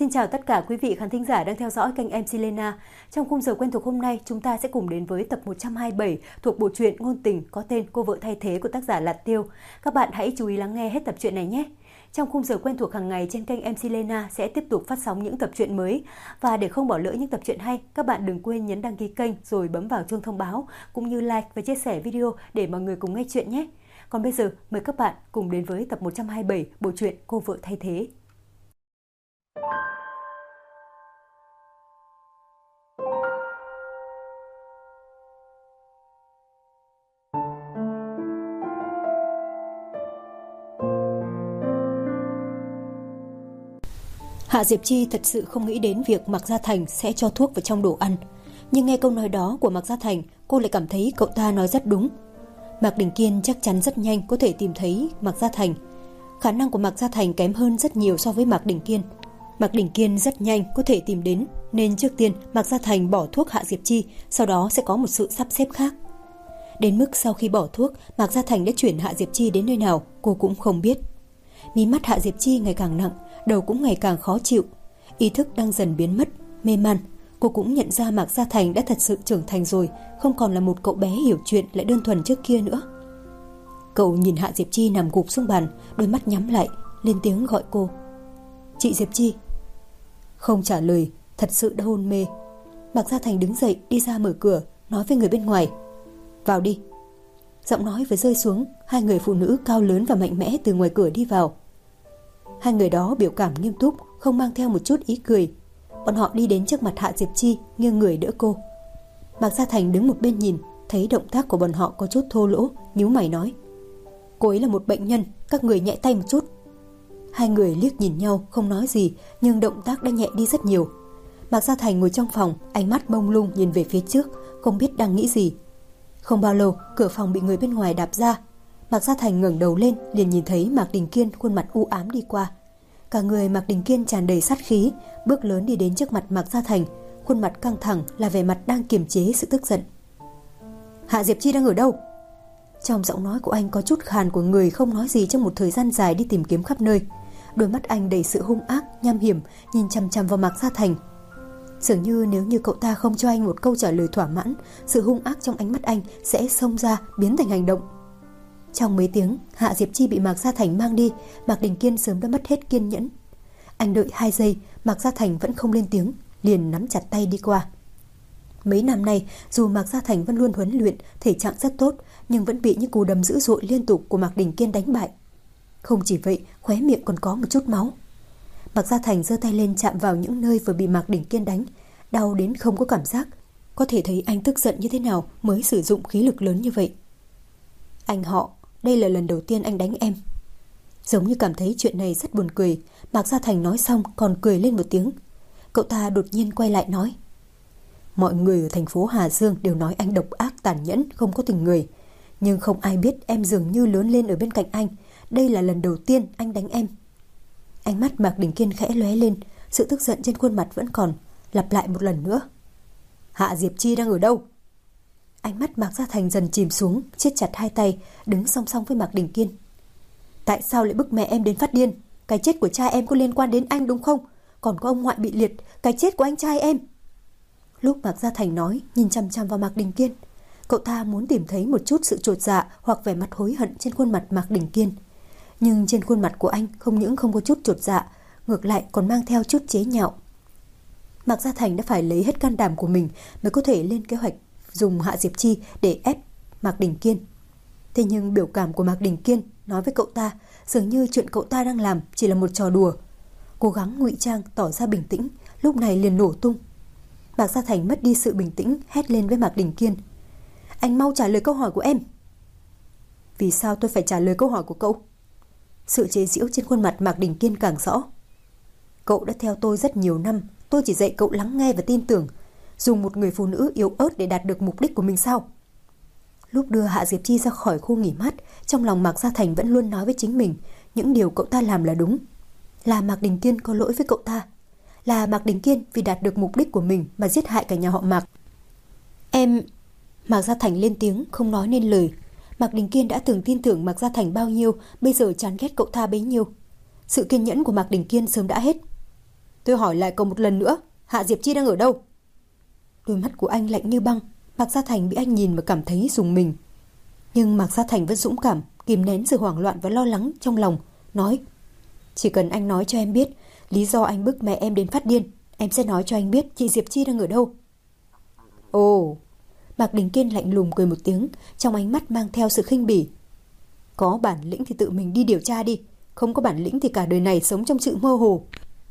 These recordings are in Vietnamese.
Xin chào tất cả quý vị khán thính giả đang theo dõi kênh MC Lena. Trong khung giờ quen thuộc hôm nay, chúng ta sẽ cùng đến với tập 127 thuộc bộ truyện ngôn tình có tên Cô vợ thay thế của tác giả Lạt Tiêu. Các bạn hãy chú ý lắng nghe hết tập truyện này nhé. Trong khung giờ quen thuộc hàng ngày trên kênh MC Lena sẽ tiếp tục phát sóng những tập truyện mới. Và để không bỏ lỡ những tập truyện hay, các bạn đừng quên nhấn đăng ký kênh rồi bấm vào chuông thông báo cũng như like và chia sẻ video để mọi người cùng nghe chuyện nhé. Còn bây giờ, mời các bạn cùng đến với tập 127 bộ truyện Cô vợ thay thế. Hạ Diệp Chi thật sự không nghĩ đến việc Mạc Gia Thành sẽ cho thuốc vào trong đồ ăn. Nhưng nghe câu nói đó của Mạc Gia Thành, cô lại cảm thấy cậu ta nói rất đúng. Mạc Đình Kiên chắc chắn rất nhanh có thể tìm thấy Mạc Gia Thành. Khả năng của Mạc Gia Thành kém hơn rất nhiều so với Mạc Đình Kiên. Mạc Đình Kiên rất nhanh có thể tìm đến, nên trước tiên Mạc Gia Thành bỏ thuốc Hạ Diệp Chi, sau đó sẽ có một sự sắp xếp khác. Đến mức sau khi bỏ thuốc, Mạc Gia Thành đã chuyển Hạ Diệp Chi đến nơi nào, cô cũng không biết. Mí mắt Hạ Diệp Chi ngày càng nặng, đầu cũng ngày càng khó chịu, ý thức đang dần biến mất, mê man. Cô cũng nhận ra Mạc Gia Thành đã thật sự trưởng thành rồi, không còn là một cậu bé hiểu chuyện lại đơn thuần trước kia nữa. Cậu nhìn Hạ Diệp Chi nằm gục xuống bàn, đôi mắt nhắm lại, lên tiếng gọi cô. Chị Diệp Chi. Không trả lời, thật sự đã hôn mê. Mạc Gia Thành đứng dậy đi ra mở cửa, nói với người bên ngoài. Vào đi. Giọng nói vừa rơi xuống, hai người phụ nữ cao lớn và mạnh mẽ từ ngoài cửa đi vào. Hai người đó biểu cảm nghiêm túc, không mang theo một chút ý cười. Bọn họ đi đến trước mặt Hạ Diệp Chi, nghiêng người đỡ cô. Mạc Gia Thành đứng một bên nhìn, thấy động tác của bọn họ có chút thô lỗ, nhíu mày nói. Cô ấy là một bệnh nhân, các người nhẹ tay một chút. Hai người liếc nhìn nhau, không nói gì, nhưng động tác đã nhẹ đi rất nhiều. Mạc Gia Thành ngồi trong phòng, ánh mắt mông lung nhìn về phía trước, không biết đang nghĩ gì. Không bao lâu, cửa phòng bị người bên ngoài đạp ra. Mạc Gia Thành ngẩng đầu lên, liền nhìn thấy Mạc Đình Kiên khuôn mặt u ám đi qua. Cả người Mạc Đình Kiên tràn đầy sát khí, bước lớn đi đến trước mặt Mạc Gia Thành, khuôn mặt căng thẳng là vẻ mặt đang kiềm chế sự tức giận. Hạ Diệp Chi đang ở đâu? Trong giọng nói của anh có chút khàn của người không nói gì trong một thời gian dài đi tìm kiếm khắp nơi. Đôi mắt anh đầy sự hung ác, nham hiểm, nhìn chằm chằm vào Mạc Gia Thành. Dường như nếu như cậu ta không cho anh một câu trả lời thỏa mãn, sự hung ác trong ánh mắt anh sẽ xông ra, biến thành hành động. Trong mấy tiếng, Hạ Diệp Chi bị Mạc Gia Thành mang đi, Mạc Đình Kiên sớm đã mất hết kiên nhẫn. Anh đợi 2 giây, Mạc Gia Thành vẫn không lên tiếng, liền nắm chặt tay đi qua. Mấy năm nay, dù Mạc Gia Thành vẫn luôn huấn luyện, thể trạng rất tốt, nhưng vẫn bị những cú đấm dữ dội liên tục của Mạc Đình Kiên đánh bại. Không chỉ vậy, khóe miệng còn có một chút máu. Mạc Gia Thành giơ tay lên chạm vào những nơi vừa bị Mạc Đình Kiên đánh, đau đến không có cảm giác. Có thể thấy anh tức giận như thế nào mới sử dụng khí lực lớn như vậy. Anh họ, đây là lần đầu tiên anh đánh em. Giống như cảm thấy chuyện này rất buồn cười, Mạc Gia Thành nói xong còn cười lên một tiếng. Cậu ta đột nhiên quay lại nói. Mọi người ở thành phố Hà Dương đều nói anh độc ác tàn nhẫn, không có tình người. Nhưng không ai biết em dường như lớn lên ở bên cạnh anh. Đây là lần đầu tiên anh đánh em. Ánh mắt Mạc Đình Kiên khẽ lóe lên, sự tức giận trên khuôn mặt vẫn còn, lặp lại một lần nữa. Hạ Diệp Chi đang ở đâu? Ánh mắt Mạc Gia Thành dần chìm xuống, siết chặt hai tay, đứng song song với Mạc Đình Kiên. Tại sao lại bức mẹ em đến phát điên? Cái chết của cha em có liên quan đến anh đúng không? Còn có ông ngoại bị liệt, cái chết của anh trai em. Lúc Mạc Gia Thành nói, nhìn chằm chằm vào Mạc Đình Kiên, cậu ta muốn tìm thấy một chút sự chột dạ hoặc vẻ mặt hối hận trên khuôn mặt Mạc Đình Kiên. Nhưng trên khuôn mặt của anh không những không có chút chột dạ, ngược lại còn mang theo chút chế nhạo. Mạc Gia Thành đã phải lấy hết can đảm của mình mới có thể lên kế hoạch dùng Hạ Diệp Chi để ép Mạc Đình Kiên. Thế nhưng biểu cảm của Mạc Đình Kiên nói với cậu ta dường như chuyện cậu ta đang làm chỉ là một trò đùa. Cố gắng ngụy trang tỏ ra bình tĩnh, lúc này liền nổ tung. Mạc Gia Thành mất đi sự bình tĩnh, hét lên với Mạc Đình Kiên. Anh mau trả lời câu hỏi của em. Vì sao tôi phải trả lời câu hỏi của cậu? Sự chế giễu trên khuôn mặt Mạc Đình Kiên càng rõ. Cậu đã theo tôi rất nhiều năm, tôi chỉ dạy cậu lắng nghe và tin tưởng. Dùng một người phụ nữ yếu ớt để đạt được mục đích của mình sao? Lúc đưa Hạ Diệp Chi ra khỏi khu nghỉ mát, trong lòng Mạc Gia Thành vẫn luôn nói với chính mình những điều cậu ta làm là đúng. Là Mạc Đình Kiên có lỗi với cậu ta. Là Mạc Đình Kiên vì đạt được mục đích của mình mà giết hại cả nhà họ Mạc. Em... Mạc Gia Thành lên tiếng không nói nên lời. Mạc Đình Kiên đã từng tin tưởng Mạc Gia Thành bao nhiêu, bây giờ chán ghét cậu ta bấy nhiêu. Sự kiên nhẫn của Mạc Đình Kiên sớm đã hết. Tôi hỏi lại cậu một lần nữa, Hạ Diệp Chi đang ở đâu? Đôi mắt của anh lạnh như băng. Mạc Gia Thành bị anh nhìn mà cảm thấy rùng mình. Nhưng Mạc Gia Thành vẫn dũng cảm, kìm nén sự hoảng loạn và lo lắng trong lòng, nói: chỉ cần anh nói cho em biết lý do anh bức mẹ em đến phát điên, em sẽ nói cho anh biết chị Diệp Chi đang ở đâu. Ồ, Mạc Đình Kiên lạnh lùng cười một tiếng, trong ánh mắt mang theo sự khinh bỉ. Có bản lĩnh thì tự mình đi điều tra đi, không có bản lĩnh thì cả đời này sống trong sự mơ hồ.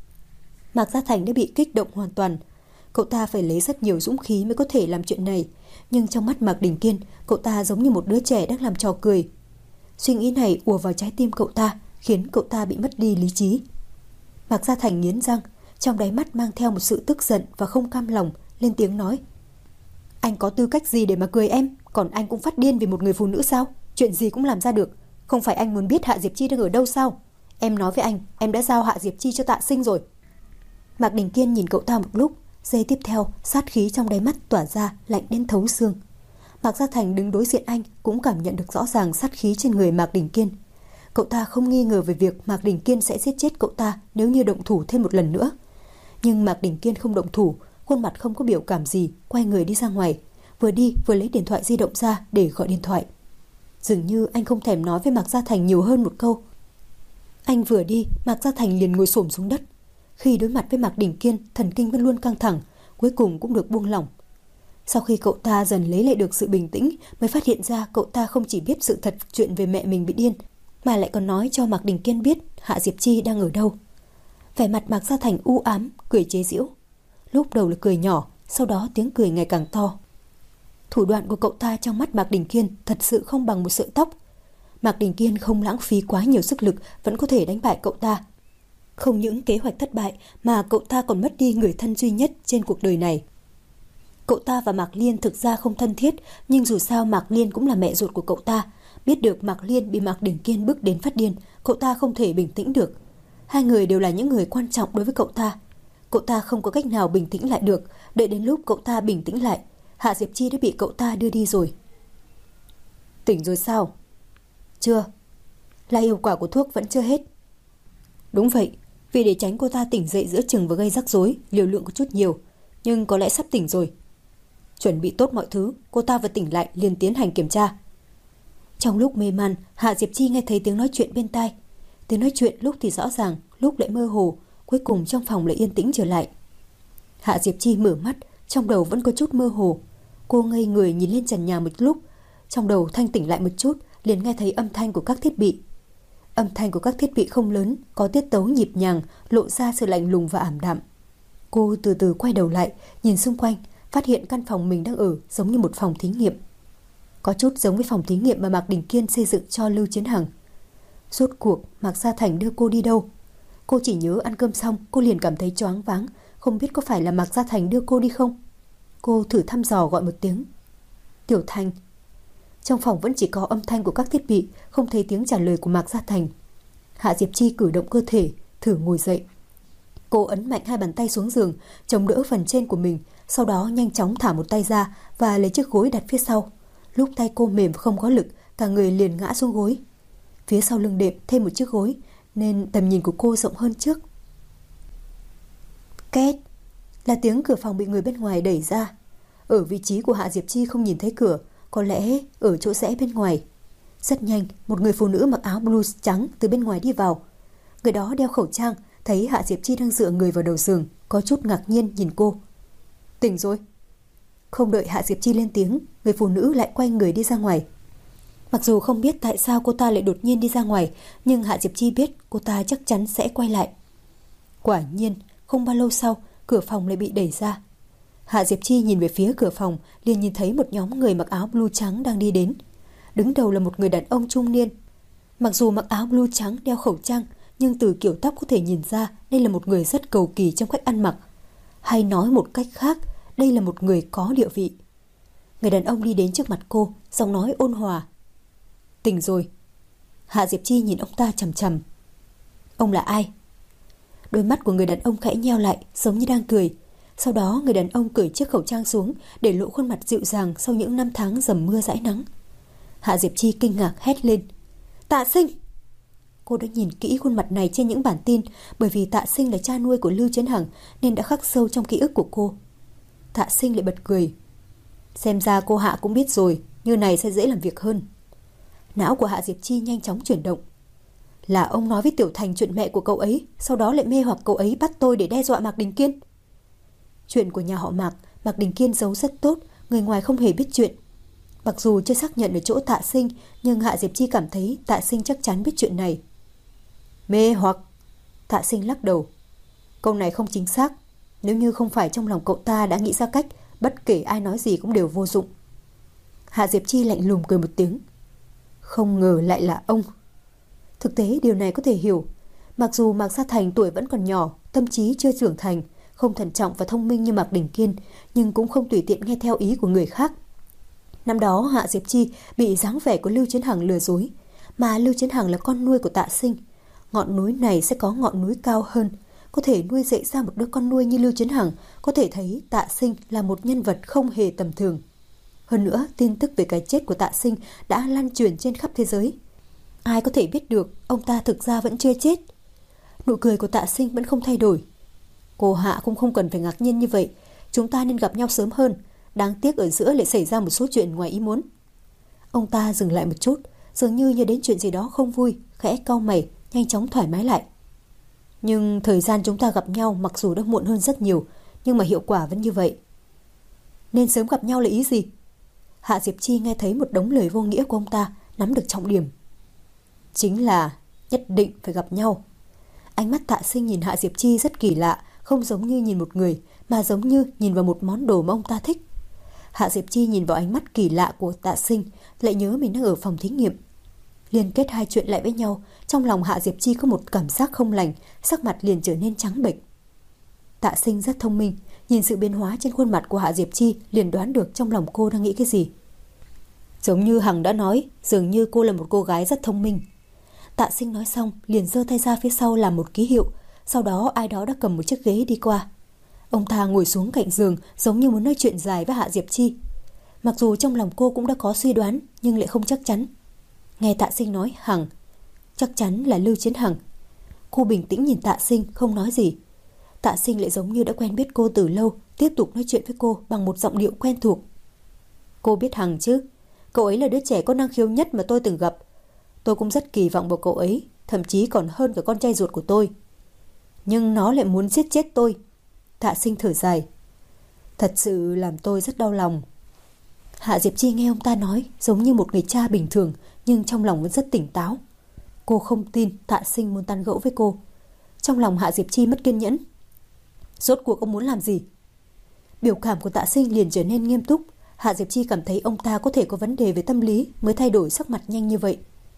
Mạc Gia Thành đã bị kích động hoàn toàn. Cậu ta phải lấy rất nhiều dũng khí mới có thể làm chuyện này, nhưng trong mắt Mạc Đình Kiên, cậu ta giống như một đứa trẻ đang làm trò cười. Suy nghĩ này ùa vào trái tim cậu ta, khiến cậu ta bị mất đi lý trí. Mạc Gia Thành nghiến răng, trong đáy mắt mang theo một sự tức giận và không cam lòng, lên tiếng nói: anh có tư cách gì để mà cười em? Còn anh cũng phát điên vì một người phụ nữ sao? Chuyện gì cũng làm ra được. Không phải anh muốn biết Hạ Diệp Chi đang ở đâu sao? Em nói với anh, em đã giao Hạ Diệp Chi cho Tạ Sinh rồi. Mạc Đình Kiên nhìn cậu ta một lúc, giây tiếp theo sát khí trong đáy mắt tỏa ra lạnh đến thấu xương. Mạc Gia Thành đứng đối diện anh cũng cảm nhận được rõ ràng sát khí trên người Mạc Đình Kiên. Cậu ta không nghi ngờ về việc Mạc Đình Kiên sẽ giết chết cậu ta nếu như động thủ thêm một lần nữa. Nhưng Mạc Đình Kiên không động thủ, khuôn mặt không có biểu cảm gì, quay người đi ra ngoài, vừa đi vừa lấy điện thoại di động ra để gọi điện thoại. Dường như anh không thèm nói với Mạc Gia Thành nhiều hơn một câu. Anh vừa đi, Mạc Gia Thành liền ngồi xổm xuống đất. Khi đối mặt với Mạc Đình Kiên, thần kinh vẫn luôn căng thẳng, cuối cùng cũng được buông lỏng. Sau khi cậu ta dần lấy lại được sự bình tĩnh, mới phát hiện ra cậu ta không chỉ biết sự thật chuyện về mẹ mình bị điên, mà lại còn nói cho Mạc Đình Kiên biết Hạ Diệp Chi đang ở đâu. Vẻ mặt Mạc Gia Thành u ám, cười chế giễu. Lúc đầu là cười nhỏ, sau đó tiếng cười ngày càng to. Thủ đoạn của cậu ta trong mắt Mạc Đình Kiên thật sự không bằng một sợi tóc. Mạc Đình Kiên không lãng phí quá nhiều sức lực vẫn có thể đánh bại cậu ta. Không những kế hoạch thất bại mà cậu ta còn mất đi người thân duy nhất trên cuộc đời này. Cậu ta và Mạc Liên thực ra không thân thiết, nhưng dù sao Mạc Liên cũng là mẹ ruột của cậu ta. Biết được Mạc Liên bị Mạc Đình Kiên bức đến phát điên, cậu ta không thể bình tĩnh được. Hai người đều là những người quan trọng đối với cậu ta. Cậu ta không có cách nào bình tĩnh lại được. Đợi đến lúc cậu ta bình tĩnh lại, Hạ Diệp Chi đã bị cậu ta đưa đi rồi. Tỉnh rồi sao? Chưa. Là hiệu quả của thuốc vẫn chưa hết. Đúng vậy, vì để tránh cô ta tỉnh dậy giữa chừng và gây rắc rối, liều lượng có chút nhiều, nhưng có lẽ sắp tỉnh rồi. Chuẩn bị tốt mọi thứ, cô ta vừa tỉnh lại liền tiến hành kiểm tra. Trong lúc mê man, Hạ Diệp Chi nghe thấy tiếng nói chuyện bên tai. Tiếng nói chuyện lúc thì rõ ràng, lúc lại mơ hồ, cuối cùng trong phòng lại yên tĩnh trở lại. Hạ Diệp Chi mở mắt, trong đầu vẫn có chút mơ hồ. Cô ngây người nhìn lên trần nhà một lúc, trong đầu thanh tỉnh lại một chút, liền nghe thấy âm thanh của các thiết bị. Âm thanh của các thiết bị không lớn, có tiết tấu nhịp nhàng, lộ ra sự lạnh lùng và ảm đạm. Cô từ từ quay đầu lại, nhìn xung quanh, phát hiện căn phòng mình đang ở giống như một phòng thí nghiệm. Có chút giống với phòng thí nghiệm mà Mạc Đình Kiên xây dựng cho Lưu Chiến Hằng. Rốt cuộc Mạc Gia Thành đưa cô đi đâu? Cô chỉ nhớ ăn cơm xong cô liền cảm thấy choáng váng, không biết có phải là Mạc Gia Thành đưa cô đi không. Cô thử thăm dò gọi một tiếng. Tiểu Thành. Trong phòng vẫn chỉ có âm thanh của các thiết bị, không thấy tiếng trả lời của Mạc Gia Thành. Hạ Diệp Chi cử động cơ thể, thử ngồi dậy. Cô ấn mạnh hai bàn tay xuống giường, chống đỡ phần trên của mình, sau đó nhanh chóng thả một tay ra và lấy chiếc gối đặt phía sau. Lúc tay cô mềm không có lực, cả người liền ngã xuống gối. Phía sau lưng đệm thêm một chiếc gối, nên tầm nhìn của cô rộng hơn trước. Két là tiếng cửa phòng bị người bên ngoài đẩy ra. Ở vị trí của Hạ Diệp Chi không nhìn thấy cửa, có lẽ ở chỗ rẽ bên ngoài. Rất nhanh, một người phụ nữ mặc áo blues trắng từ bên ngoài đi vào. Người đó đeo khẩu trang, thấy Hạ Diệp Chi đang dựa người vào đầu giường, có chút ngạc nhiên nhìn cô. Tỉnh rồi. Không đợi Hạ Diệp Chi lên tiếng, người phụ nữ lại quay người đi ra ngoài. Mặc dù không biết tại sao cô ta lại đột nhiên đi ra ngoài, nhưng Hạ Diệp Chi biết cô ta chắc chắn sẽ quay lại. Quả nhiên, không bao lâu sau, cửa phòng lại bị đẩy ra. Hạ Diệp Chi nhìn về phía cửa phòng, liền nhìn thấy một nhóm người mặc áo blue trắng đang đi đến. Đứng đầu là một người đàn ông trung niên. Mặc dù mặc áo blue trắng đeo khẩu trang, nhưng từ kiểu tóc có thể nhìn ra đây là một người rất cầu kỳ trong cách ăn mặc. Hay nói một cách khác, đây là một người có địa vị. Người đàn ông đi đến trước mặt cô, giọng nói ôn hòa. Tỉnh rồi. Hạ Diệp Chi nhìn ông ta chằm chằm. Ông là ai? Đôi mắt của người đàn ông khẽ nheo lại, giống như đang cười. Sau đó người đàn ông cởi chiếc khẩu trang xuống, để lộ khuôn mặt dịu dàng sau những năm tháng dầm mưa dãi nắng. Hạ Diệp Chi kinh ngạc hét lên. Tạ Sinh! Cô đã nhìn kỹ khuôn mặt này trên những bản tin, bởi vì Tạ Sinh là cha nuôi của Lưu Chiến Hằng nên đã khắc sâu trong ký ức của cô. Tạ Sinh lại bật cười. Xem ra cô Hạ cũng biết rồi, như này sẽ dễ làm việc hơn. Não của Hạ Diệp Chi nhanh chóng chuyển động. Là ông nói với Tiểu Thành chuyện mẹ của cậu ấy, sau đó lại mê hoặc cậu ấy bắt tôi để đe dọa Mạc Đình Kiên. Chuyện của nhà họ Mạc, Mạc Đình Kiên giấu rất tốt, người ngoài không hề biết chuyện. Mặc dù chưa xác nhận ở chỗ Tạ Sinh, nhưng Hạ Diệp Chi cảm thấy Tạ Sinh chắc chắn biết chuyện này. Mê hoặc? Tạ Sinh lắc đầu. Câu này không chính xác. Nếu như không phải trong lòng cậu ta đã nghĩ ra cách, bất kể ai nói gì cũng đều vô dụng. Hạ Diệp Chi lạnh lùng cười một tiếng. Không ngờ lại là ông. Thực tế điều này có thể hiểu. Mặc dù Mạc Gia Thành tuổi vẫn còn nhỏ, tâm trí chưa trưởng thành, không thận trọng và thông minh như Mạc Đình Kiên, nhưng cũng không tùy tiện nghe theo ý của người khác. Năm đó Hạ Diệp Chi bị dáng vẻ của Lưu Chiến Hằng lừa dối, mà Lưu Chiến Hằng là con nuôi của Tạ Sinh. Ngọn núi này sẽ có ngọn núi cao hơn, có thể nuôi dạy ra một đứa con nuôi như Lưu Chiến Hằng, có thể thấy Tạ Sinh là một nhân vật không hề tầm thường. Hơn nữa, tin tức về cái chết của Tạ Sinh đã lan truyền trên khắp thế giới. Ai có thể biết được ông ta thực ra vẫn chưa chết. Nụ cười của Tạ Sinh vẫn không thay đổi. Cô Hạ cũng không cần phải ngạc nhiên như vậy. Chúng ta nên gặp nhau sớm hơn. Đáng tiếc ở giữa lại xảy ra một số chuyện ngoài ý muốn. Ông ta dừng lại một chút, dường như nhớ đến chuyện gì đó không vui, khẽ cau mày, nhanh chóng thoải mái lại. Nhưng thời gian chúng ta gặp nhau mặc dù đã muộn hơn rất nhiều, nhưng mà hiệu quả vẫn như vậy. Nên sớm gặp nhau là ý gì? Hạ Diệp Chi nghe thấy một đống lời vô nghĩa của ông ta, nắm được trọng điểm. Chính là nhất định phải gặp nhau. Ánh mắt Tạ Sinh nhìn Hạ Diệp Chi rất kỳ lạ, không giống như nhìn một người, mà giống như nhìn vào một món đồ mà ông ta thích. Hạ Diệp Chi nhìn vào ánh mắt kỳ lạ của Tạ Sinh, lại nhớ mình đang ở phòng thí nghiệm. Liên kết hai chuyện lại với nhau, trong lòng Hạ Diệp Chi có một cảm giác không lành, sắc mặt liền trở nên trắng bệch. Tạ Sinh rất thông minh, nhìn sự biến hóa trên khuôn mặt của Hạ Diệp Chi liền đoán được trong lòng cô đang nghĩ cái gì. Giống như Hằng đã nói, dường như cô là một cô gái rất thông minh. Tạ Sinh nói xong liền giơ tay ra phía sau làm một ký hiệu, sau đó ai đó đã cầm một chiếc ghế đi qua. Ông ta ngồi xuống cạnh giường giống như muốn nói chuyện dài với Hạ Diệp Chi. Mặc dù trong lòng cô cũng đã có suy đoán nhưng lại không chắc chắn. Nghe Tạ Sinh nói Hằng, chắc chắn là Lưu Chiến Hằng. Cô bình tĩnh nhìn Tạ Sinh không nói gì. Tạ Sinh lại giống như đã quen biết cô từ lâu, tiếp tục nói chuyện với cô bằng một giọng điệu quen thuộc. Cô biết Hằng chứ? Cậu ấy là đứa trẻ có năng khiếu nhất mà tôi từng gặp. Tôi cũng rất kỳ vọng vào cậu ấy, thậm chí còn hơn cả con trai ruột của tôi. Nhưng nó lại muốn giết chết tôi. Tạ Sinh thở dài. Thật sự làm tôi rất đau lòng. Hạ Diệp Chi nghe ông ta nói giống như một người cha bình thường, nhưng trong lòng vẫn rất tỉnh táo. Cô không tin Tạ Sinh muốn tán gẫu với cô. Trong lòng Hạ Diệp Chi mất kiên nhẫn. Rốt cuộc ông muốn làm gì? Biểu cảm của Tạ Sinh liền trở nên nghiêm túc. Hạ Diệp Chi cảm thấy ông ta có thể có vấn đề về tâm lý mới thay đổi sắc mặt nhanh như vậy.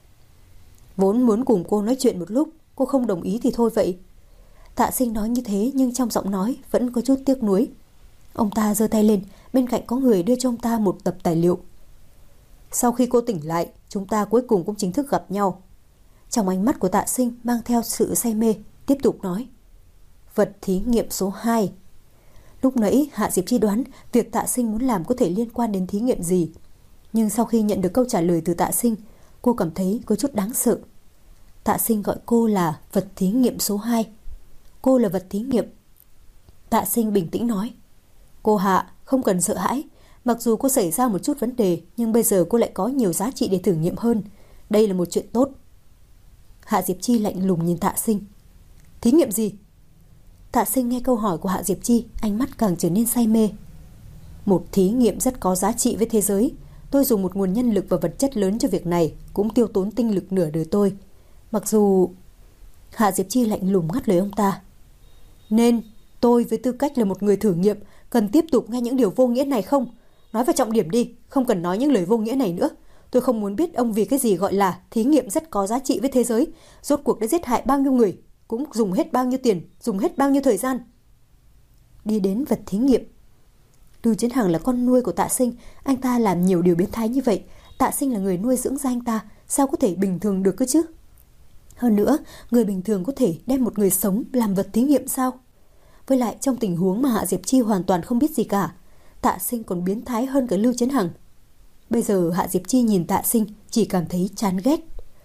Vốn muốn cùng cô nói chuyện một lúc, cô không đồng ý thì thôi vậy. Tạ Sinh nói như thế nhưng trong giọng nói vẫn có chút tiếc nuối. Ông ta giơ tay lên, bên cạnh có người đưa cho ông ta một tập tài liệu. Sau khi cô tỉnh lại, chúng ta cuối cùng cũng chính thức gặp nhau. Trong ánh mắt của Tạ Sinh mang theo sự say mê, tiếp tục nói. Vật thí nghiệm số 2. Lúc nãy Hạ Diệp Chi đoán việc Tạ Sinh muốn làm có thể liên quan đến thí nghiệm gì. Nhưng sau khi nhận được câu trả lời từ Tạ Sinh, cô cảm thấy có chút đáng sợ. Tạ Sinh gọi cô là vật thí nghiệm số 2. Cô là vật thí nghiệm. Tạ Sinh bình tĩnh nói. Cô Hạ, không cần sợ hãi. Mặc dù cô xảy ra một chút vấn đề, nhưng bây giờ cô lại có nhiều giá trị để thử nghiệm hơn. Đây là một chuyện tốt. Hạ Diệp Chi lạnh lùng nhìn Tạ Sinh. Thí nghiệm gì? Tạ Sinh nghe câu hỏi của Hạ Diệp Chi, ánh mắt càng trở nên say mê. Một thí nghiệm rất có giá trị với thế giới. Tôi dùng một nguồn nhân lực và vật chất lớn cho việc này, cũng tiêu tốn tinh lực nửa đời tôi. Mặc dù... Hạ Diệp Chi lạnh lùng ngắt lời ông ta. Nên tôi với tư cách là một người thử nghiệm cần tiếp tục nghe những điều vô nghĩa này không? Nói vào trọng điểm đi, không cần nói những lời vô nghĩa này nữa. Tôi không muốn biết ông vì cái gì gọi là thí nghiệm rất có giá trị với thế giới. Rốt cuộc đã giết hại bao nhiêu người, cũng dùng hết bao nhiêu tiền, dùng hết bao nhiêu thời gian. Đi đến vật thí nghiệm. Lưu Chiến Hằng là con nuôi của Tạ Sinh, anh ta làm nhiều điều biến thái như vậy. Tạ Sinh là người nuôi dưỡng ra anh ta, sao có thể bình thường được cơ chứ? Hơn nữa, người bình thường có thể đem một người sống làm vật thí nghiệm sao? Với lại trong tình huống mà Hạ Diệp Chi hoàn toàn không biết gì cả, Tạ Sinh còn biến thái hơn cả Lưu Chiến Hằng. Bây giờ Hạ Diệp Chi nhìn Tạ Sinh chỉ cảm thấy chán ghét.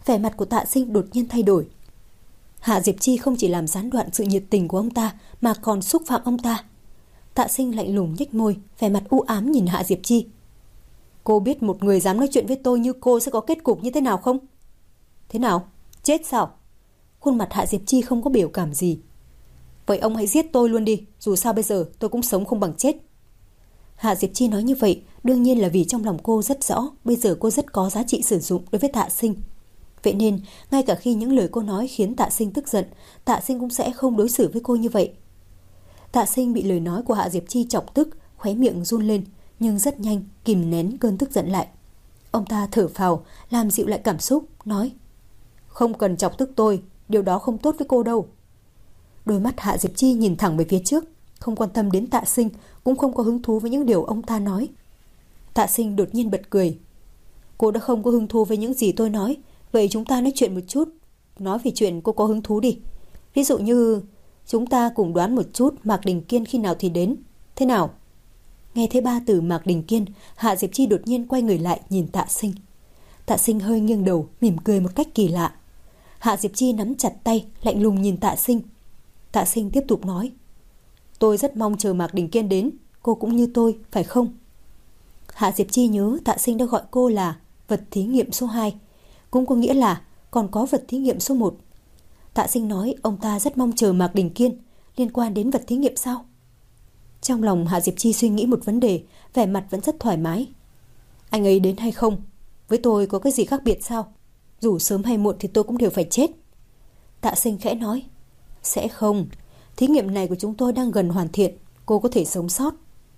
Vẻ mặt của Tạ Sinh đột nhiên thay đổi. Hạ Diệp Chi không chỉ làm gián đoạn sự nhiệt tình của ông ta mà còn xúc phạm ông ta. Tạ Sinh lạnh lùng nhếch môi, vẻ mặt u ám nhìn Hạ Diệp Chi. Cô biết một người dám nói chuyện với tôi như cô sẽ có kết cục như thế nào không? Thế nào? Chết sao? Khuôn mặt Hạ Diệp Chi không có biểu cảm gì. Vậy ông hãy giết tôi luôn đi, dù sao bây giờ tôi cũng sống không bằng chết. Hạ Diệp Chi nói như vậy đương nhiên là vì trong lòng cô rất rõ bây giờ cô rất có giá trị sử dụng đối với Tạ Sinh. Vậy nên ngay cả khi những lời cô nói khiến Tạ Sinh tức giận, Tạ Sinh cũng sẽ không đối xử với cô như vậy. Tạ Sinh bị lời nói của Hạ Diệp Chi chọc tức, khóe miệng run lên, nhưng rất nhanh kìm nén cơn tức giận lại. Ông ta thở phào, làm dịu lại cảm xúc, nói: Không cần chọc tức tôi, điều đó không tốt với cô đâu. Đôi mắt Hạ Diệp Chi nhìn thẳng về phía trước, không quan tâm đến Tạ Sinh, cũng không có hứng thú với những điều ông ta nói. Tạ Sinh đột nhiên bật cười. Cô đã không có hứng thú với những gì tôi nói, vậy chúng ta nói chuyện một chút. Nói về chuyện cô có hứng thú đi. Ví dụ như chúng ta cùng đoán một chút Mạc Đình Kiên khi nào thì đến. Thế nào? Nghe thấy ba từ Mạc Đình Kiên, Hạ Diệp Chi đột nhiên quay người lại nhìn Tạ Sinh. Tạ Sinh hơi nghiêng đầu, mỉm cười một cách kỳ lạ. Hạ Diệp Chi nắm chặt tay, lạnh lùng nhìn Tạ Sinh. Tạ Sinh tiếp tục nói: Tôi rất mong chờ Mạc Đình Kiên đến, cô cũng như tôi, phải không? Hạ Diệp Chi nhớ Tạ Sinh đã gọi cô là vật thí nghiệm số 2, cũng có nghĩa là còn có vật thí nghiệm số 1. Tạ Sinh nói ông ta rất mong chờ Mạc Đình Kiên, liên quan đến vật thí nghiệm sao? Trong lòng Hạ Diệp Chi suy nghĩ một vấn đề, vẻ mặt vẫn rất thoải mái. Anh ấy đến hay không, với tôi có cái gì khác biệt sao? Dù sớm hay muộn thì tôi cũng đều phải chết. Tạ Sinh khẽ nói: Sẽ không, thí nghiệm này của chúng tôi đang gần hoàn thiện, cô có thể sống sót.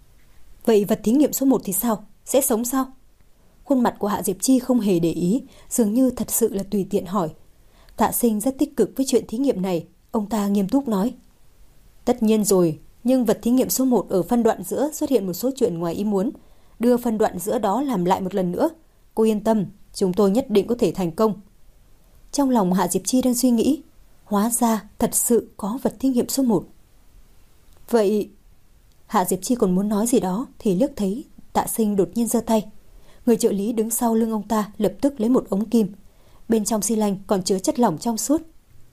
Vậy vật thí nghiệm số 1 thì sao? Sẽ sống sao? Khuôn mặt của Hạ Diệp Chi không hề để ý, dường như thật sự là tùy tiện hỏi. Tạ Sinh rất tích cực với chuyện thí nghiệm này, ông ta nghiêm túc nói: Tất nhiên rồi, nhưng vật thí nghiệm số 1 ở phân đoạn giữa xuất hiện một số chuyện ngoài ý muốn, đưa phân đoạn giữa đó làm lại một lần nữa. Cô yên tâm, chúng tôi nhất định có thể thành công. Trong lòng Hạ Diệp Chi đang suy nghĩ, hóa ra thật sự có vật thí nghiệm số 1. Vậy... Hạ Diệp Chi còn muốn nói gì đó thì liếc thấy Tạ Sinh đột nhiên giơ tay. Người trợ lý đứng sau lưng ông ta lập tức lấy một ống kim. Bên trong xi lanh còn chứa chất lỏng trong suốt.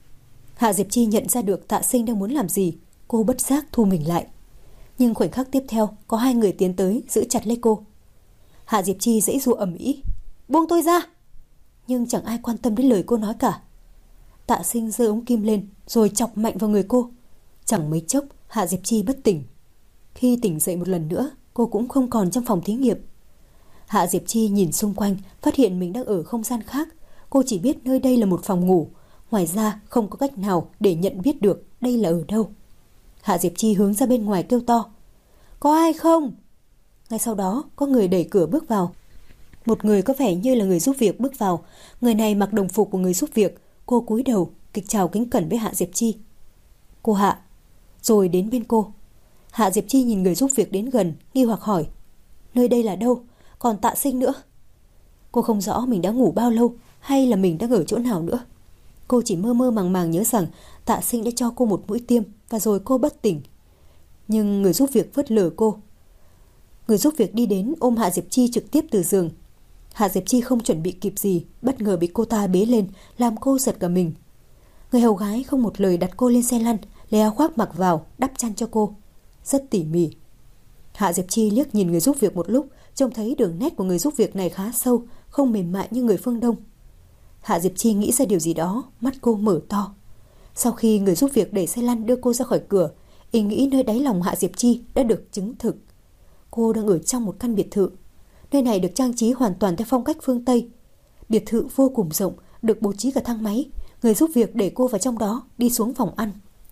Hạ Diệp Chi nhận ra được Tạ Sinh đang muốn làm gì, cô bất giác thu mình lại. Nhưng khoảnh khắc tiếp theo có hai người tiến tới giữ chặt lấy cô. Hạ Diệp Chi giãy giụa ầm ĩ: Buông tôi ra! Nhưng chẳng ai quan tâm đến lời cô nói cả. Tạ Sinh giơ ống kim lên rồi chọc mạnh vào người cô. Chẳng mấy chốc Hạ Diệp Chi bất tỉnh. Khi tỉnh dậy một lần nữa, cô cũng không còn trong phòng thí nghiệm. Hạ Diệp Chi nhìn xung quanh, phát hiện mình đang ở không gian khác. Cô chỉ biết nơi đây là một phòng ngủ, ngoài ra không có cách nào để nhận biết được đây là ở đâu. Hạ Diệp Chi hướng ra bên ngoài kêu to: Có ai không? Ngay sau đó có người đẩy cửa bước vào. Một người có vẻ như là người giúp việc bước vào. Người này mặc đồng phục của người giúp việc. Cô cúi đầu kịch chào kính cẩn với Hạ Diệp Chi. Cô Hạ. Rồi đến bên cô. Hạ Diệp Chi nhìn người giúp việc đến gần, nghi hoặc hỏi: Nơi đây là đâu? Còn Tạ Sinh nữa? Cô không rõ mình đã ngủ bao lâu hay là mình đang ở chỗ nào nữa. Cô chỉ mơ mơ màng màng nhớ rằng Tạ Sinh đã cho cô một mũi tiêm và rồi cô bất tỉnh. Nhưng người giúp việc phớt lờ cô. Người giúp việc đi đến ôm Hạ Diệp Chi trực tiếp từ giường. Hạ Diệp Chi không chuẩn bị kịp gì, bất ngờ bị cô ta bế lên, làm cô giật cả mình. Người hầu gái không một lời đặt cô lên xe lăn, lấy áo khoác mặc vào, đắp chăn cho cô. Rất tỉ mỉ. Hạ Diệp Chi liếc nhìn người giúp việc một lúc, trông thấy đường nét của người giúp việc này khá sâu, không mềm mại như người phương Đông. Hạ Diệp Chi nghĩ ra điều gì đó, mắt cô mở to. Sau khi người giúp việc đẩy xe lăn đưa cô ra khỏi cửa, ý nghĩ nơi đáy lòng Hạ Diệp Chi đã được chứng thực. Cô đang ở trong một căn biệt thự. Nơi này được trang trí hoàn toàn theo phong cách phương Tây. Biệt thự vô cùng rộng, được bố trí cả thang máy. Người giúp việc để cô vào trong đó, đi xuống phòng ăn.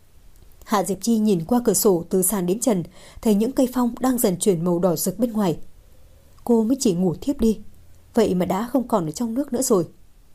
Hạ Diệp Chi nhìn qua cửa sổ từ sàn đến trần, thấy những cây phong đang dần chuyển màu đỏ rực bên ngoài. Cô mới chỉ ngủ thiếp đi, vậy mà đã không còn ở trong nước nữa rồi.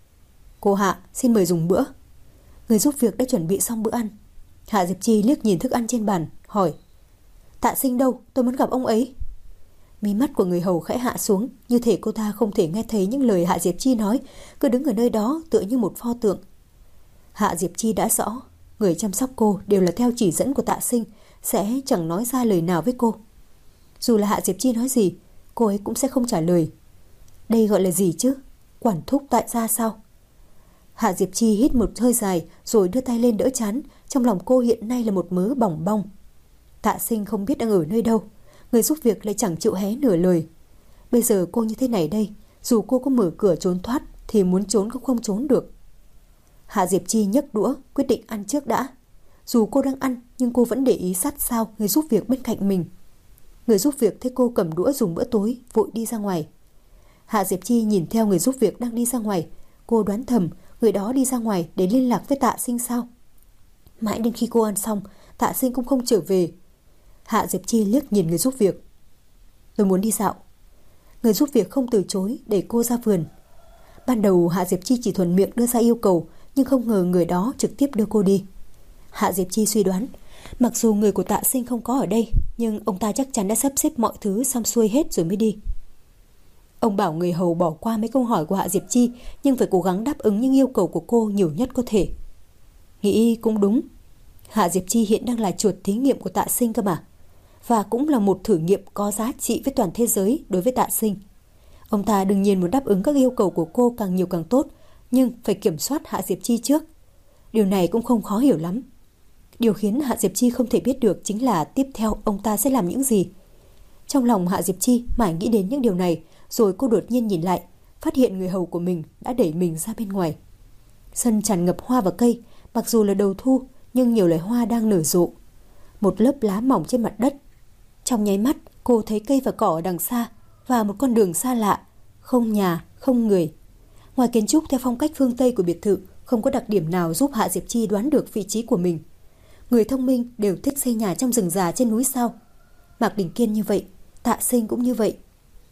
Cô Hạ, xin mời dùng bữa. Người giúp việc đã chuẩn bị xong bữa ăn. Hạ Diệp Chi liếc nhìn thức ăn trên bàn, hỏi: Tạ Sinh đâu? Tôi muốn gặp ông ấy. Mí mắt của người hầu khẽ hạ xuống, như thể cô ta không thể nghe thấy những lời Hạ Diệp Chi nói, cứ đứng ở nơi đó tựa như một pho tượng. Hạ Diệp Chi đã rõ, người chăm sóc cô đều là theo chỉ dẫn của Tạ Sinh, sẽ chẳng nói ra lời nào với cô. Dù là Hạ Diệp Chi nói gì, cô ấy cũng sẽ không trả lời. Đây gọi là gì chứ? Quản thúc tại gia sao? Hạ Diệp Chi hít một hơi dài rồi đưa tay lên đỡ trán. Trong lòng cô hiện nay là một mớ bỏng bong. Tạ Sinh không biết đang ở nơi đâu. Người giúp việc lại chẳng chịu hé nửa lời. Bây giờ cô như thế này đây, dù cô có mở cửa trốn thoát thì muốn trốn cũng không trốn được. Hạ Diệp Chi nhấc đũa, quyết định ăn trước đã. Dù cô đang ăn nhưng cô vẫn để ý sát sao người giúp việc bên cạnh mình. Người giúp việc thấy cô cầm đũa dùng bữa tối, vội đi ra ngoài. Hạ Diệp Chi nhìn theo người giúp việc đang đi ra ngoài. Cô đoán thầm người đó đi ra ngoài để liên lạc với Tạ Sinh sao? Mãi đến khi cô ăn xong, Tạ Sinh cũng không trở về. Hạ Diệp Chi liếc nhìn người giúp việc. Tôi muốn đi dạo. Người giúp việc không từ chối, để cô ra vườn. Ban đầu Hạ Diệp Chi chỉ thuận miệng đưa ra yêu cầu, nhưng không ngờ người đó trực tiếp đưa cô đi. Hạ Diệp Chi suy đoán, mặc dù người của Tạ Sinh không có ở đây, nhưng ông ta chắc chắn đã sắp xếp mọi thứ xong xuôi hết rồi mới đi. Ông bảo người hầu bỏ qua mấy câu hỏi của Hạ Diệp Chi, nhưng phải cố gắng đáp ứng những yêu cầu của cô nhiều nhất có thể. Nghĩ cũng đúng. Hạ Diệp Chi hiện đang là chuột thí nghiệm của Tạ Sinh cơ mà, và cũng là một thử nghiệm có giá trị với toàn thế giới đối với Tạ Sinh. Ông ta đương nhiên muốn đáp ứng các yêu cầu của cô càng nhiều càng tốt, nhưng phải kiểm soát Hạ Diệp Chi trước. Điều này cũng không khó hiểu lắm. Điều khiến Hạ Diệp Chi không thể biết được chính là tiếp theo ông ta sẽ làm những gì. Trong lòng Hạ Diệp Chi mãi nghĩ đến những điều này, rồi cô đột nhiên nhìn lại, phát hiện người hầu của mình đã đẩy mình ra bên ngoài. Sân tràn ngập hoa và cây, mặc dù là đầu thu nhưng nhiều loài hoa đang nở rộ. Một lớp lá mỏng trên mặt đất. Trong nháy mắt, cô thấy cây và cỏ ở đằng xa và một con đường xa lạ, không nhà, không người. Ngoài kiến trúc theo phong cách phương Tây của biệt thự, không có đặc điểm nào giúp Hạ Diệp Chi đoán được vị trí của mình. Người thông minh đều thích xây nhà trong rừng già trên núi sao? Mạc Đình Kiên như vậy, Tạ Sinh cũng như vậy.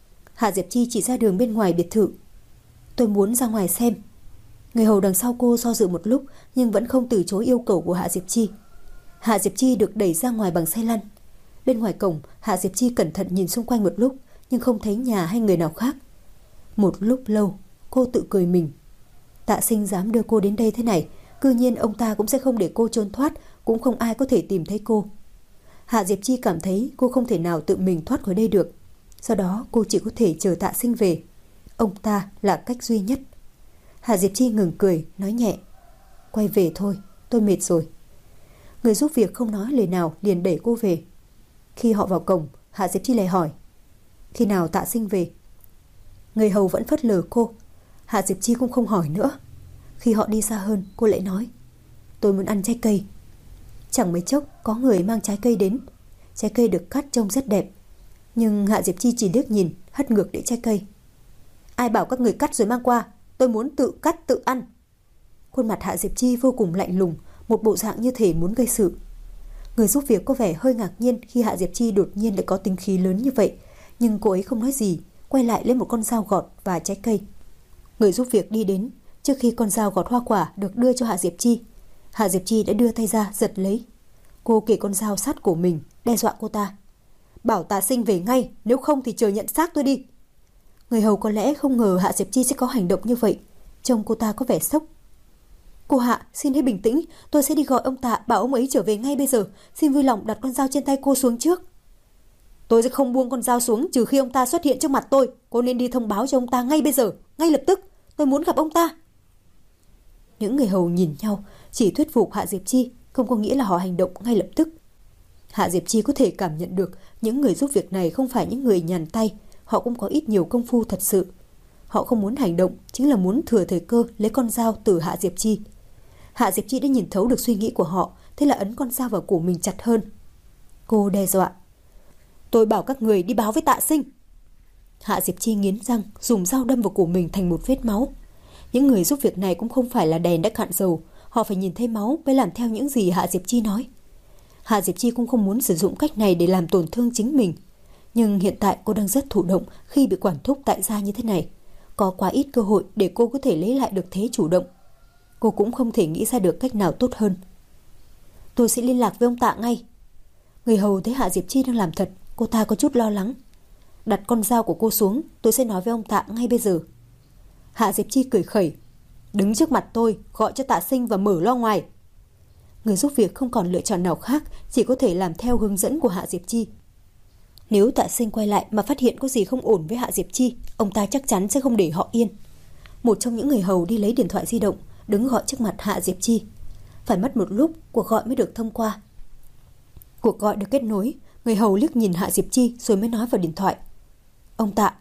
Hạ Diệp Chi chỉ ra đường bên ngoài biệt thự. Tôi muốn ra ngoài xem. Người hầu đằng sau cô do dự một lúc nhưng vẫn không từ chối yêu cầu của Hạ Diệp Chi. Hạ Diệp Chi được đẩy ra ngoài bằng xe lăn. Bên ngoài cổng, Hạ Diệp Chi cẩn thận nhìn xung quanh một lúc nhưng không thấy nhà hay người nào khác. Một lúc lâu, cô tự cười mình. Tạ Sinh dám đưa cô đến đây thế này, cư nhiên ông ta cũng sẽ không để cô trốn thoát, cũng không ai có thể tìm thấy cô. Hạ Diệp Chi cảm thấy cô không thể nào tự mình thoát khỏi đây được. Do đó cô chỉ có thể chờ Tạ Sinh về. Ông ta là cách duy nhất. Hạ Diệp Chi ngừng cười, nói nhẹ. Quay về thôi, tôi mệt rồi. Người giúp việc không nói lời nào liền đẩy cô về. Khi họ vào cổng, Hạ Diệp Chi lại hỏi. Khi nào Tạ Sinh về? Người hầu vẫn phớt lờ cô. Hạ Diệp Chi cũng không hỏi nữa. Khi họ đi xa hơn, cô lại nói. Tôi muốn ăn trái cây. Chẳng mấy chốc có người mang trái cây đến. Trái cây được cắt trông rất đẹp. Nhưng Hạ Diệp Chi chỉ liếc nhìn, hất ngược đĩa trái cây. Ai bảo các người cắt rồi mang qua? Tôi muốn tự cắt tự ăn. Khuôn mặt Hạ Diệp Chi vô cùng lạnh lùng, một bộ dạng như thể muốn gây sự. Người giúp việc có vẻ hơi ngạc nhiên khi Hạ Diệp Chi đột nhiên lại có tính khí lớn như vậy, nhưng cô ấy không nói gì, quay lại lấy một con dao gọt và trái cây. Người giúp việc đi đến, trước khi con dao gọt hoa quả được đưa cho Hạ Diệp Chi, Hạ Diệp Chi đã đưa tay ra giật lấy. Cô kề con dao sát cổ mình, đe dọa cô ta. Bảo Tạ Sinh về ngay, nếu không thì chờ nhận xác tôi đi. Người hầu có lẽ không ngờ Hạ Diệp Chi sẽ có hành động như vậy, trông cô ta có vẻ sốc. Cô Hạ, xin hãy bình tĩnh, tôi sẽ đi gọi ông Tạ, bảo ông ấy trở về ngay bây giờ. Xin vui lòng đặt con dao trên tay cô xuống trước. Tôi sẽ không buông con dao xuống trừ khi ông ta xuất hiện trước mặt tôi. Cô nên đi thông báo cho ông ta ngay bây giờ, ngay lập tức. Tôi muốn gặp ông ta. Những người hầu nhìn nhau, chỉ thuyết phục Hạ Diệp Chi, không có nghĩa là họ hành động ngay lập tức. Hạ Diệp Chi có thể cảm nhận được những người giúp việc này không phải những người nhàn tay, họ cũng có ít nhiều công phu thật sự. Họ không muốn hành động, chính là muốn thừa thời cơ lấy con dao từ Hạ Diệp Chi. Hạ Diệp Chi đã nhìn thấu được suy nghĩ của họ, thế là ấn con dao vào cổ mình chặt hơn. Cô đe dọa. Tôi bảo các người đi báo với Tạ Sinh. Hạ Diệp Chi nghiến răng, dùng dao đâm vào cổ mình thành một vết máu. Những người giúp việc này cũng không phải là đèn đã cạn dầu, họ phải nhìn thấy máu mới làm theo những gì Hạ Diệp Chi nói. Hạ Diệp Chi cũng không muốn sử dụng cách này để làm tổn thương chính mình. Nhưng hiện tại cô đang rất thụ động khi bị quản thúc tại gia như thế này. Có quá ít cơ hội để cô có thể lấy lại được thế chủ động. Cô cũng không thể nghĩ ra được cách nào tốt hơn. Tôi sẽ liên lạc với ông Tạ ngay. Người hầu thấy Hạ Diệp Chi đang làm thật, cô ta có chút lo lắng. Đặt con dao của cô xuống, tôi sẽ nói với ông Tạ ngay bây giờ. Hạ Diệp Chi cười khẩy. Đứng trước mặt tôi, gọi cho Tạ Sinh và mở lo ngoài. Người giúp việc không còn lựa chọn nào khác, chỉ có thể làm theo hướng dẫn của Hạ Diệp Chi. Nếu Tạ Sinh quay lại mà phát hiện có gì không ổn với Hạ Diệp Chi, ông ta chắc chắn sẽ không để họ yên. Một trong những người hầu đi lấy điện thoại di động, đứng gọi trước mặt Hạ Diệp Chi. Phải mất một lúc cuộc gọi mới được thông qua. Cuộc gọi được kết nối, người hầu liếc nhìn Hạ Diệp Chi rồi mới nói vào điện thoại. Ông Tạ.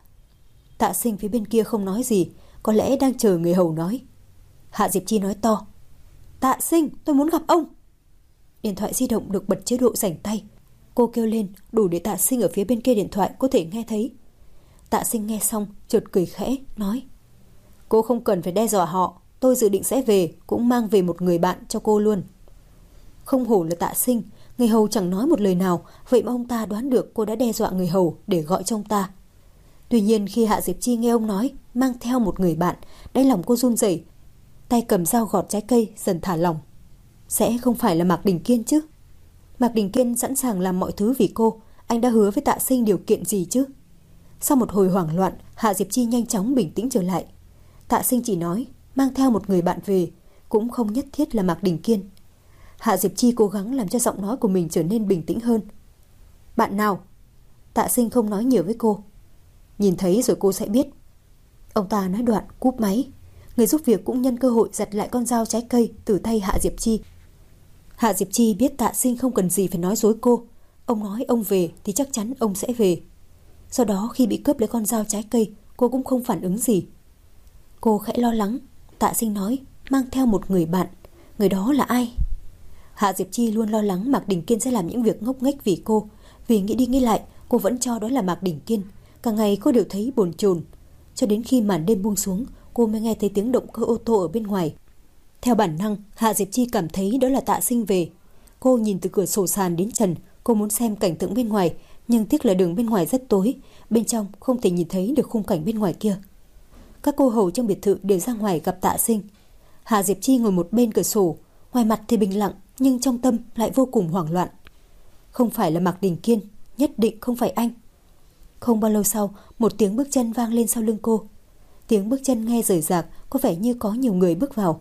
Tạ Sinh phía bên kia không nói gì, có lẽ đang chờ người hầu nói. Hạ Diệp Chi nói to. Tạ Sinh, tôi muốn gặp ông. Điện thoại di động được bật chế độ rảnh tay. Cô kêu lên đủ để Tạ Sinh ở phía bên kia điện thoại có thể nghe thấy. Tạ Sinh nghe xong chợt cười khẽ nói. Cô không cần phải đe dọa họ, tôi dự định sẽ về, cũng mang về một người bạn cho cô luôn. Không hổ là Tạ Sinh, người hầu chẳng nói một lời nào, vậy mà ông ta đoán được cô đã đe dọa người hầu để gọi cho ông ta. Tuy nhiên khi Hạ Diệp Chi nghe ông nói mang theo một người bạn, đáy lòng cô run rẩy, tay cầm dao gọt trái cây dần thả lỏng. Sẽ không phải là Mạc Đình Kiên chứ? Mạc Đình Kiên sẵn sàng làm mọi thứ vì cô, anh đã hứa với Tạ Sinh điều kiện gì chứ? Sau một hồi hoảng loạn, Hạ Diệp Chi nhanh chóng bình tĩnh trở lại. Tạ Sinh chỉ nói mang theo một người bạn về, cũng không nhất thiết là Mạc Đình Kiên. Hạ Diệp Chi cố gắng làm cho giọng nói của mình trở nên bình tĩnh hơn. Bạn nào? Tạ Sinh không nói nhiều với cô. Nhìn thấy rồi cô sẽ biết. Ông ta nói đoạn cúp máy. Người giúp việc cũng nhân cơ hội giật lại con dao trái cây từ tay Hạ Diệp Chi. Hạ Diệp Chi biết Tạ Sinh không cần gì phải nói dối cô. Ông nói ông về thì chắc chắn ông sẽ về. Sau đó khi bị cướp lấy con dao trái cây, cô cũng không phản ứng gì. Cô khẽ lo lắng. Tạ Sinh nói mang theo một người bạn. Người đó là ai? Hạ Diệp Chi luôn lo lắng Mạc Đình Kiên sẽ làm những việc ngốc nghếch vì cô. Vì nghĩ đi nghĩ lại, cô vẫn cho đó là Mạc Đình Kiên. Cả ngày cô đều thấy bồn chồn. Cho đến khi màn đêm buông xuống, cô mới nghe thấy tiếng động cơ ô tô ở bên ngoài. Theo bản năng, Hạ Diệp Chi cảm thấy đó là Tạ Sinh về. Cô nhìn từ cửa sổ sàn đến trần, cô muốn xem cảnh tượng bên ngoài, nhưng tiếc là đường bên ngoài rất tối, bên trong không thể nhìn thấy được khung cảnh bên ngoài kia. Các cô hầu trong biệt thự đều ra ngoài gặp Tạ Sinh. Hạ Diệp Chi ngồi một bên cửa sổ, ngoài mặt thì bình lặng, nhưng trong tâm lại vô cùng hoảng loạn. Không phải là Mạc Đình Kiên, nhất định không phải anh. Không bao lâu sau, một tiếng bước chân vang lên sau lưng cô. Tiếng bước chân nghe rời rạc, có vẻ như có nhiều người bước vào.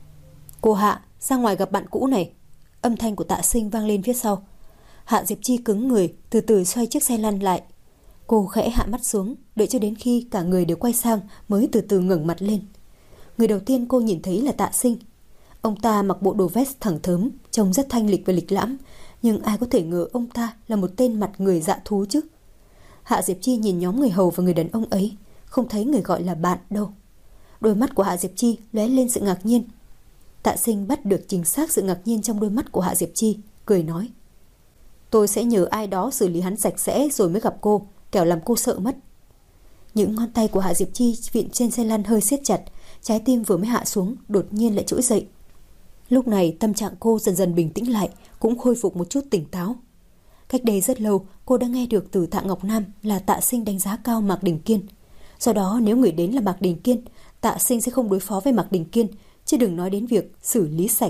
Cô Hạ, ra ngoài gặp bạn cũ này. Âm thanh của Tạ Sinh vang lên phía sau. Hạ Diệp Chi cứng người, từ từ xoay chiếc xe lăn lại. Cô khẽ hạ mắt xuống, đợi cho đến khi cả người đều quay sang mới từ từ ngẩng mặt lên. Người đầu tiên cô nhìn thấy là Tạ Sinh. Ông ta mặc bộ đồ vest thẳng thớm, trông rất thanh lịch và lịch lãm, nhưng ai có thể ngờ ông ta là một tên mặt người dạ thú chứ. Hạ Diệp Chi nhìn nhóm người hầu và người đàn ông ấy, không thấy người gọi là bạn đâu. Đôi mắt của Hạ Diệp Chi lóe lên sự ngạc nhiên. Tạ Sinh bắt được chính xác sự ngạc nhiên trong đôi mắt của Hạ Diệp Chi, cười nói. Tôi sẽ nhờ ai đó xử lý hắn sạch sẽ rồi mới gặp cô, kẻo làm cô sợ mất. Những ngón tay của Hạ Diệp Chi vịn trên xe lăn hơi siết chặt, trái tim vừa mới hạ xuống đột nhiên lại trỗi dậy. Lúc này tâm trạng cô dần dần bình tĩnh lại, cũng khôi phục một chút tỉnh táo. Cách đây rất lâu cô đã nghe được từ Tạ Ngọc Nam là Tạ Sinh đánh giá cao Mạc Đình Kiên. Do đó nếu người đến là Mạc Đình Kiên, Tạ Sinh sẽ không đối phó với Mạc Đình Kiên, chứ đừng nói đến việc xử lý sạch.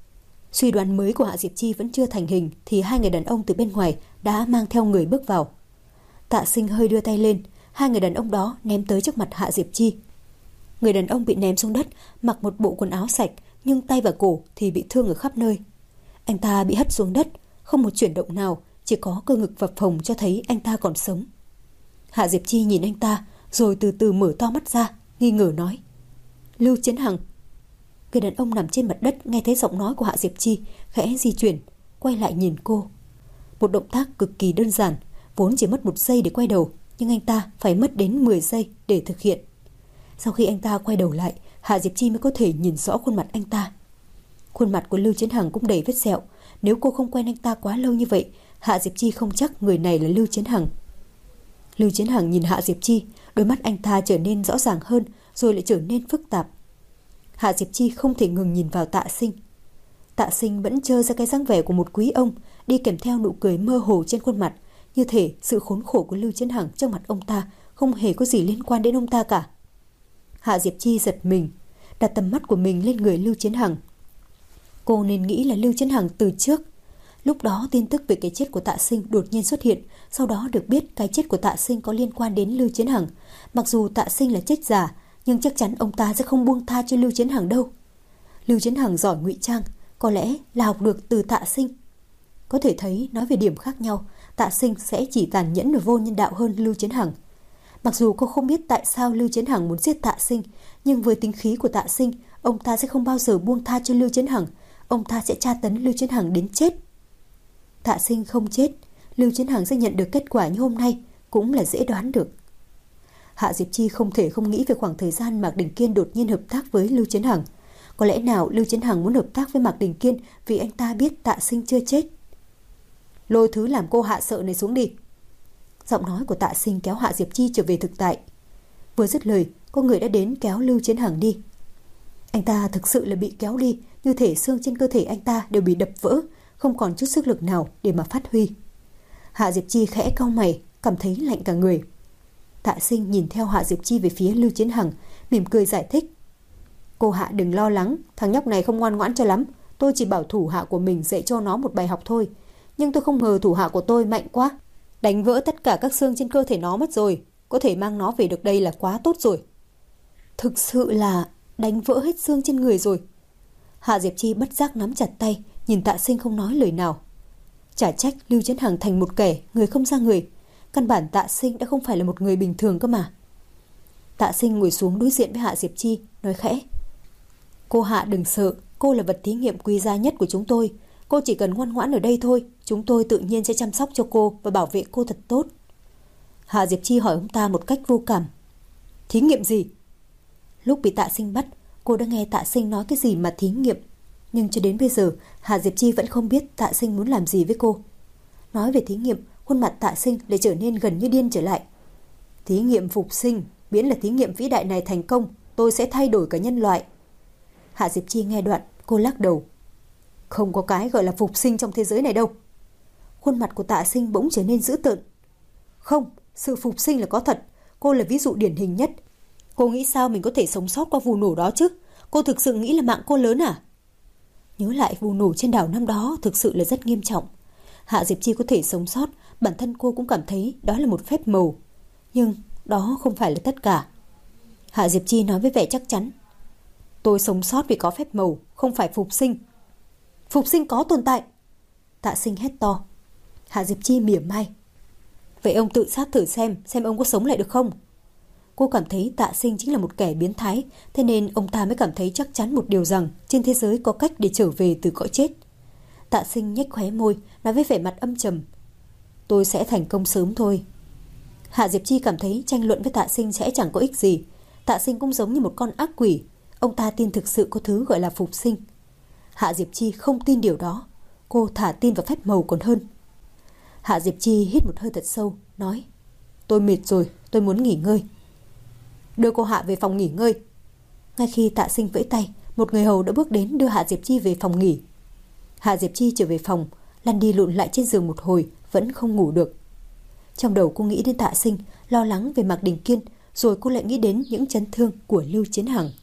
Suy đoán mới của Hạ Diệp Chi vẫn chưa thành hình thì hai người đàn ông từ bên ngoài đã mang theo người bước vào. Tạ Sinh hơi đưa tay lên, hai người đàn ông đó ném tới trước mặt Hạ Diệp Chi. Người đàn ông bị ném xuống đất, mặc một bộ quần áo sạch, nhưng tay và cổ thì bị thương ở khắp nơi. Anh ta bị hất xuống đất, không một chuyển động nào, chỉ có cơ ngực phập phồng cho thấy anh ta còn sống. Hạ Diệp Chi nhìn anh ta, rồi từ từ mở to mắt ra, nghi ngờ nói. Lưu Chiến Hằng. Người đàn ông nằm trên mặt đất nghe thấy giọng nói của Hạ Diệp Chi, khẽ di chuyển, quay lại nhìn cô. Một động tác cực kỳ đơn giản, vốn chỉ mất 1 giây để quay đầu, nhưng anh ta phải mất đến 10 giây để thực hiện. Sau khi anh ta quay đầu lại, Hạ Diệp Chi mới có thể nhìn rõ khuôn mặt anh ta. Khuôn mặt của Lưu Chiến Hằng cũng đầy vết sẹo. Nếu cô không quen anh ta quá lâu như vậy, Hạ Diệp Chi không chắc người này là Lưu Chiến Hằng. Lưu Chiến Hằng nhìn Hạ Diệp Chi, đôi mắt anh ta trở nên rõ ràng hơn, rồi lại trở nên phức tạp. Hạ Diệp Chi không thể ngừng nhìn vào Tạ Sinh. Tạ Sinh vẫn trơ ra cái dáng vẻ của một quý ông, đi kèm theo nụ cười mơ hồ trên khuôn mặt, như thể sự khốn khổ của Lưu Chiến Hằng trong mặt ông ta không hề có gì liên quan đến ông ta cả. Hạ Diệp Chi giật mình, đặt tầm mắt của mình lên người Lưu Chiến Hằng. Cô nên nghĩ là Lưu Chiến Hằng từ trước. Lúc đó tin tức về cái chết của Tạ Sinh đột nhiên xuất hiện, sau đó được biết cái chết của Tạ Sinh có liên quan đến Lưu Chiến Hằng. Mặc dù Tạ Sinh là chết giả, nhưng chắc chắn ông ta sẽ không buông tha cho Lưu Chiến Hằng đâu. Lưu Chiến Hằng giỏi ngụy trang, có lẽ là học được từ Tạ Sinh. Có thể thấy nói về điểm khác nhau, Tạ Sinh sẽ chỉ tàn nhẫn và vô nhân đạo hơn Lưu Chiến Hằng. Mặc dù cô không biết tại sao Lưu Chiến Hằng muốn giết Tạ Sinh, nhưng với tính khí của Tạ Sinh, Ông ta sẽ không bao giờ buông tha cho Lưu Chiến Hằng. Ông ta sẽ tra tấn Lưu Chiến Hằng đến chết. Tạ Sinh không chết, Lưu Chiến Hằng sẽ nhận được kết quả như hôm nay cũng là dễ đoán được. Hạ Diệp Chi không thể không nghĩ về khoảng thời gian Mạc Đình Kiên đột nhiên hợp tác với Lưu Chiến Hằng. Có lẽ nào Lưu Chiến Hằng muốn hợp tác với Mạc Đình Kiên vì anh ta biết Tạ Sinh chưa chết. Lôi thứ làm cô Hạ sợ này xuống đi. Giọng nói của Tạ Sinh kéo Hạ Diệp Chi trở về thực tại. Vừa dứt lời, có người đã đến kéo Lưu Chiến Hằng đi. Anh ta thực sự là bị kéo đi, như thể xương trên cơ thể anh ta đều bị đập vỡ, không còn chút sức lực nào để mà phát huy. Hạ Diệp Chi khẽ cau mày, cảm thấy lạnh cả người. Tạ Sinh nhìn theo Hạ Diệp Chi về phía Lưu Chiến Hằng, mỉm cười giải thích. Cô Hạ đừng lo lắng, thằng nhóc này không ngoan ngoãn cho lắm. Tôi chỉ bảo thủ hạ của mình dạy cho nó một bài học thôi. Nhưng tôi không ngờ thủ hạ của tôi mạnh quá. Đánh vỡ tất cả các xương trên cơ thể nó mất rồi. Có thể mang nó về được đây là quá tốt rồi. Thực sự là đánh vỡ hết xương trên người rồi. Hạ Diệp Chi bất giác nắm chặt tay, nhìn Tạ Sinh không nói lời nào. Chả trách Lưu Chiến Hằng thành một kẻ người không ra người. Căn bản Tạ Sinh đã không phải là một người bình thường cơ mà. Tạ Sinh ngồi xuống đối diện với Hạ Diệp Chi, nói khẽ. Cô Hạ đừng sợ, cô là vật thí nghiệm quý giá nhất của chúng tôi. Cô chỉ cần ngoan ngoãn ở đây thôi, chúng tôi tự nhiên sẽ chăm sóc cho cô và bảo vệ cô thật tốt. Hạ Diệp Chi hỏi ông ta một cách vô cảm. Thí nghiệm gì? Lúc bị Tạ Sinh bắt, cô đã nghe Tạ Sinh nói cái gì mà thí nghiệm. Nhưng cho đến bây giờ, Hạ Diệp Chi vẫn không biết Tạ Sinh muốn làm gì với cô. Nói về thí nghiệm, khuôn mặt Tạ Sinh lại trở nên gần như điên trở lại. Thí nghiệm phục sinh, miễn là thí nghiệm vĩ đại này thành công, tôi sẽ thay đổi cả nhân loại. Hạ Diệp Chi nghe đoạn, cô lắc đầu. Không có cái gọi là phục sinh trong thế giới này đâu. Khuôn mặt của Tạ Sinh bỗng trở nên dữ tợn. Không, sự phục sinh là có thật. Cô là ví dụ điển hình nhất. Cô nghĩ sao mình có thể sống sót qua vụ nổ đó chứ? Cô thực sự nghĩ là mạng cô lớn à? Nhớ lại vụ nổ trên đảo năm đó thực sự là rất nghiêm trọng. Hạ Diệp Chi có thể sống sót, bản thân cô cũng cảm thấy đó là một phép màu. Nhưng đó không phải là tất cả. Hạ Diệp Chi nói với vẻ chắc chắn. Tôi sống sót vì có phép màu, không phải phục sinh. Phục sinh có tồn tại. Tạ Sinh hét to. Hạ Diệp Chi mỉa mai. Vậy ông tự sát thử xem ông có sống lại được không? Cô cảm thấy Tạ Sinh chính là một kẻ biến thái, thế nên ông ta mới cảm thấy chắc chắn một điều rằng trên thế giới có cách để trở về từ cõi chết. Tạ Sinh nhếch khóe môi, nói với vẻ mặt âm trầm. Tôi sẽ thành công sớm thôi. Hạ Diệp Chi cảm thấy tranh luận với Tạ Sinh sẽ chẳng có ích gì. Tạ Sinh cũng giống như một con ác quỷ. Ông ta tin thực sự có thứ gọi là phục sinh. Hạ Diệp Chi không tin điều đó. Cô thả tin vào phép màu còn hơn. Hạ Diệp Chi hít một hơi thật sâu, nói. Tôi mệt rồi, tôi muốn nghỉ ngơi. Đưa cô Hạ về phòng nghỉ ngơi. Ngay khi Tạ Sinh vẫy tay, một người hầu đã bước đến đưa Hạ Diệp Chi về phòng nghỉ. Hạ Diệp Chi trở về phòng, lăn đi lộn lại trên giường một hồi, vẫn không ngủ được. Trong đầu cô nghĩ đến Tạ Sinh, lo lắng về Mạc Đình Kiên, rồi cô lại nghĩ đến những chấn thương của Lưu Chiến Hằng.